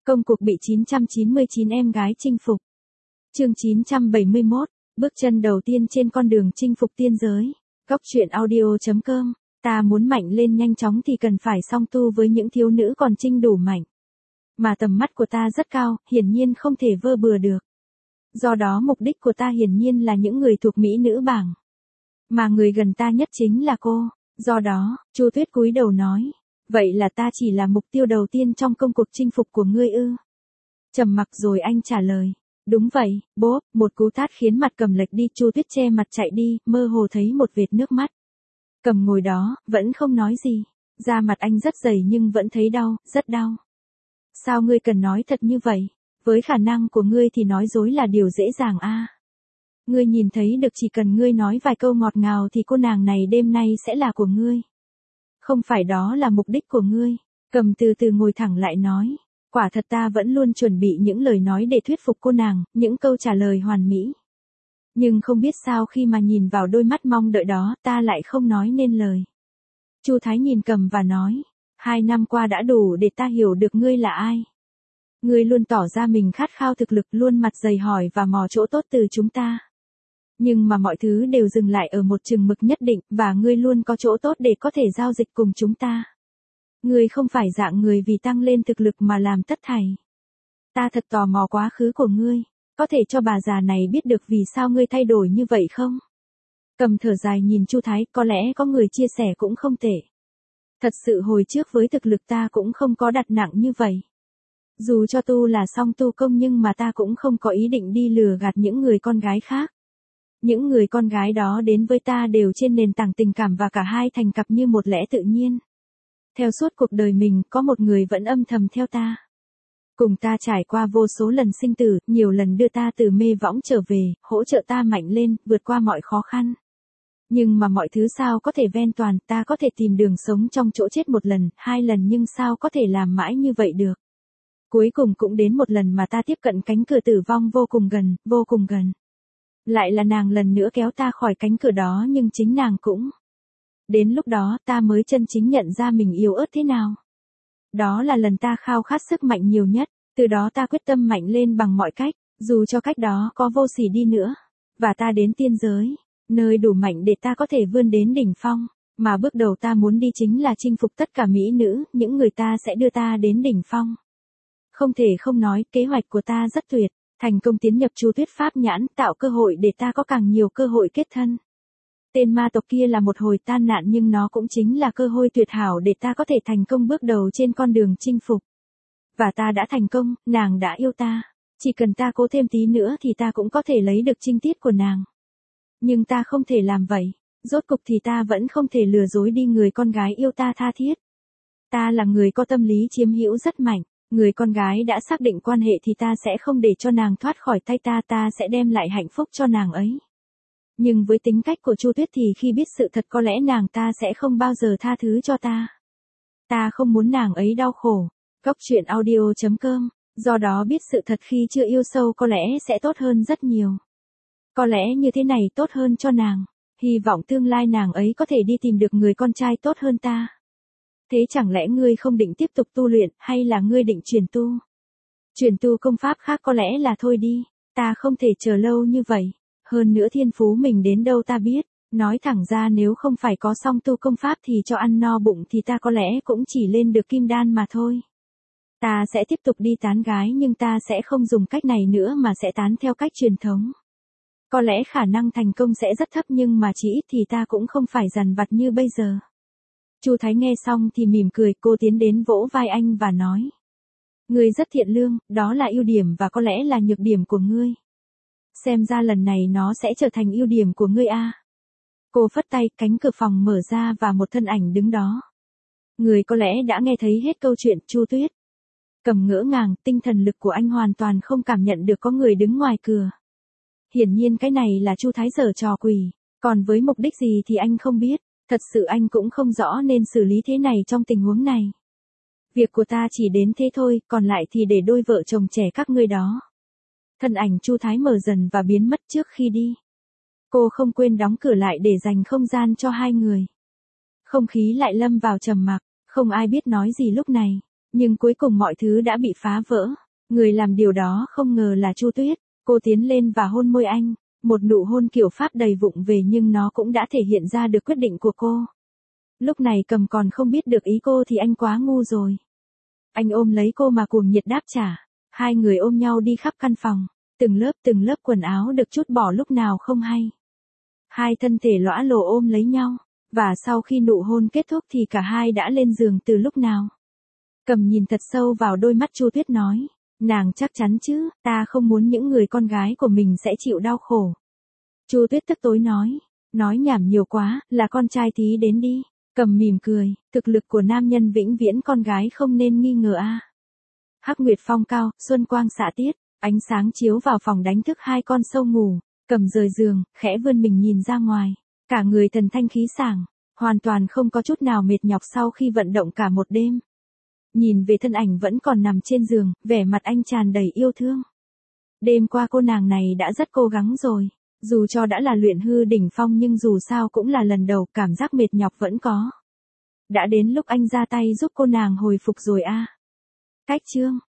Công cuộc bị 999 em gái chinh phục. Chương 971, bước chân đầu tiên trên con đường chinh phục tiên giới. Góc truyện audio.com. Ta muốn mạnh lên nhanh chóng thì cần phải song tu với những thiếu nữ còn trinh đủ mạnh. Mà tầm mắt của ta rất cao, hiển nhiên không thể vơ bừa được. Do đó mục đích của ta hiển nhiên là những người thuộc mỹ nữ bảng. Mà người gần ta nhất chính là cô. Do đó, Chu Tuyết cúi đầu nói. Vậy là ta chỉ là mục tiêu đầu tiên trong công cuộc chinh phục của ngươi ư? Trầm mặc rồi anh trả lời. Đúng vậy, bốp, một cú tát khiến mặt Cầm lệch đi. Chu Tuyết che mặt chạy đi, mơ hồ thấy một vệt nước mắt. Cầm ngồi đó, vẫn không nói gì. Da mặt anh rất dày nhưng vẫn thấy đau, rất đau. Sao ngươi cần nói thật như vậy? Với khả năng của ngươi thì nói dối là điều dễ dàng a. Ngươi nhìn thấy được, chỉ cần ngươi nói vài câu ngọt ngào thì cô nàng này đêm nay sẽ là của ngươi. Không phải đó là mục đích của ngươi. Cầm từ từ ngồi thẳng lại nói. Quả thật ta vẫn luôn chuẩn bị những lời nói để thuyết phục cô nàng, những câu trả lời hoàn mỹ. Nhưng không biết sao khi mà nhìn vào đôi mắt mong đợi đó, ta lại không nói nên lời. Chu Thái nhìn Cầm và nói. 2 năm qua đã đủ để ta hiểu được ngươi là ai. Ngươi luôn tỏ ra mình khát khao thực lực, luôn mặt dày hỏi và mò chỗ tốt từ chúng ta. Nhưng mà mọi thứ đều dừng lại ở một chừng mực nhất định, và ngươi luôn có chỗ tốt để có thể giao dịch cùng chúng ta. Ngươi không phải dạng người vì tăng lên thực lực mà làm tất thảy. Ta thật tò mò quá khứ của ngươi, có thể cho bà già này biết được vì sao ngươi thay đổi như vậy không? Cầm thở dài nhìn Chu Thái, có lẽ có người chia sẻ cũng không tệ. Thật sự hồi trước với thực lực ta cũng không có đặt nặng như vậy. Dù cho tu là song tu công nhưng mà ta cũng không có ý định đi lừa gạt những người con gái khác. Những người con gái đó đến với ta đều trên nền tảng tình cảm và cả hai thành cặp như một lẽ tự nhiên. Theo suốt cuộc đời mình, có một người vẫn âm thầm theo ta. Cùng ta trải qua vô số lần sinh tử, nhiều lần đưa ta từ mê võng trở về, hỗ trợ ta mạnh lên, vượt qua mọi khó khăn. Nhưng mà mọi thứ sao có thể ven toàn, ta có thể tìm đường sống trong chỗ chết 1 lần, 2 lần nhưng sao có thể làm mãi như vậy được. Cuối cùng cũng đến một lần mà ta tiếp cận cánh cửa tử vong vô cùng gần, vô cùng gần. Lại là nàng lần nữa kéo ta khỏi cánh cửa đó nhưng chính nàng cũng. Đến lúc đó ta mới chân chính nhận ra mình yếu ớt thế nào. Đó là lần ta khao khát sức mạnh nhiều nhất, từ đó ta quyết tâm mạnh lên bằng mọi cách, dù cho cách đó có vô sỉ đi nữa. Và ta đến tiên giới, nơi đủ mạnh để ta có thể vươn đến đỉnh phong, mà bước đầu ta muốn đi chính là chinh phục tất cả mỹ nữ, những người ta sẽ đưa ta đến đỉnh phong. Không thể không nói, kế hoạch của ta rất tuyệt, thành công tiến nhập Chu Tuyết pháp nhãn, tạo cơ hội để ta có càng nhiều cơ hội kết thân. Tên ma tộc kia là một hồi tan nạn nhưng nó cũng chính là cơ hội tuyệt hảo để ta có thể thành công bước đầu trên con đường chinh phục. Và ta đã thành công, nàng đã yêu ta. Chỉ cần ta cố thêm tí nữa thì ta cũng có thể lấy được trinh tiết của nàng. Nhưng ta không thể làm vậy, rốt cục thì ta vẫn không thể lừa dối đi người con gái yêu ta tha thiết. Ta là người có tâm lý chiếm hữu rất mạnh. Người con gái đã xác định quan hệ thì ta sẽ không để cho nàng thoát khỏi tay ta, ta sẽ đem lại hạnh phúc cho nàng ấy. Nhưng với tính cách của Chu Tuyết thì khi biết sự thật có lẽ nàng ta sẽ không bao giờ tha thứ cho ta. Ta không muốn nàng ấy đau khổ. Góc truyện audio.com. Do đó biết sự thật khi chưa yêu sâu có lẽ sẽ tốt hơn rất nhiều. Có lẽ như thế này tốt hơn cho nàng. Hy vọng tương lai nàng ấy có thể đi tìm được người con trai tốt hơn ta. Thế chẳng lẽ ngươi không định tiếp tục tu luyện, hay là ngươi định chuyển tu? Chuyển tu công pháp khác có lẽ là thôi đi, ta không thể chờ lâu như vậy. Hơn nữa thiên phú mình đến đâu ta biết, nói thẳng ra nếu không phải có song tu công pháp thì cho ăn no bụng thì ta có lẽ cũng chỉ lên được kim đan mà thôi. Ta sẽ tiếp tục đi tán gái nhưng ta sẽ không dùng cách này nữa mà sẽ tán theo cách truyền thống. Có lẽ khả năng thành công sẽ rất thấp nhưng mà chỉ ít thì ta cũng không phải dằn vặt như bây giờ. Chu Thái nghe xong thì mỉm cười, cô tiến đến vỗ vai anh và nói. Ngươi rất thiện lương, đó là ưu điểm và có lẽ là nhược điểm của ngươi. Xem ra lần này nó sẽ trở thành ưu điểm của ngươi a. Cô phất tay, cánh cửa phòng mở ra và một thân ảnh đứng đó. Người có lẽ đã nghe thấy hết câu chuyện, Chu Tuyết. Cầm ngỡ ngàng, tinh thần lực của anh hoàn toàn không cảm nhận được có người đứng ngoài cửa. Hiển nhiên cái này là Chu Thái giở trò quỷ, còn với mục đích gì thì anh không biết. Thật sự anh cũng không rõ nên xử lý thế này trong tình huống này. Việc của ta chỉ đến thế thôi, còn lại thì để đôi vợ chồng trẻ các ngươi đó. Thân ảnh Chu Thái mờ dần và biến mất trước khi đi. Cô không quên đóng cửa lại để dành không gian cho hai người. Không khí lại lâm vào trầm mặc, không ai biết nói gì lúc này. Nhưng cuối cùng mọi thứ đã bị phá vỡ. Người làm điều đó không ngờ là Chu Tuyết. Cô tiến lên và hôn môi anh. Một nụ hôn kiểu Pháp đầy vụng về nhưng nó cũng đã thể hiện ra được quyết định của cô. Lúc này Cầm còn không biết được ý cô thì anh quá ngu rồi. Anh ôm lấy cô mà cuồng nhiệt đáp trả. Hai người ôm nhau đi khắp căn phòng. Từng lớp quần áo được trút bỏ lúc nào không hay. Hai thân thể lõa lồ ôm lấy nhau. Và sau khi nụ hôn kết thúc thì cả hai đã lên giường từ lúc nào. Cầm nhìn thật sâu vào đôi mắt Chu Tuyết nói. Nàng chắc chắn chứ, ta không muốn những người con gái của mình sẽ chịu đau khổ. Chu Tuyết tức tối nói. Nói nhảm nhiều quá, là con trai tí đến đi. Cầm mỉm cười, thực lực của nam nhân vĩnh viễn con gái không nên nghi ngờ a. Hắc Nguyệt phong cao, xuân quang xạ tiết, ánh sáng chiếu vào phòng đánh thức hai con sâu ngủ. Cầm rời giường, khẽ vươn mình nhìn ra ngoài. Cả người thần thanh khí sảng, hoàn toàn không có chút nào mệt nhọc sau khi vận động cả một đêm. Nhìn về thân ảnh vẫn còn nằm trên giường, vẻ mặt anh tràn đầy yêu thương. Đêm qua cô nàng này đã rất cố gắng rồi. Dù cho đã là luyện hư đỉnh phong nhưng dù sao cũng là lần đầu, cảm giác mệt nhọc vẫn có. Đã đến lúc anh ra tay giúp cô nàng hồi phục rồi a. Cách chương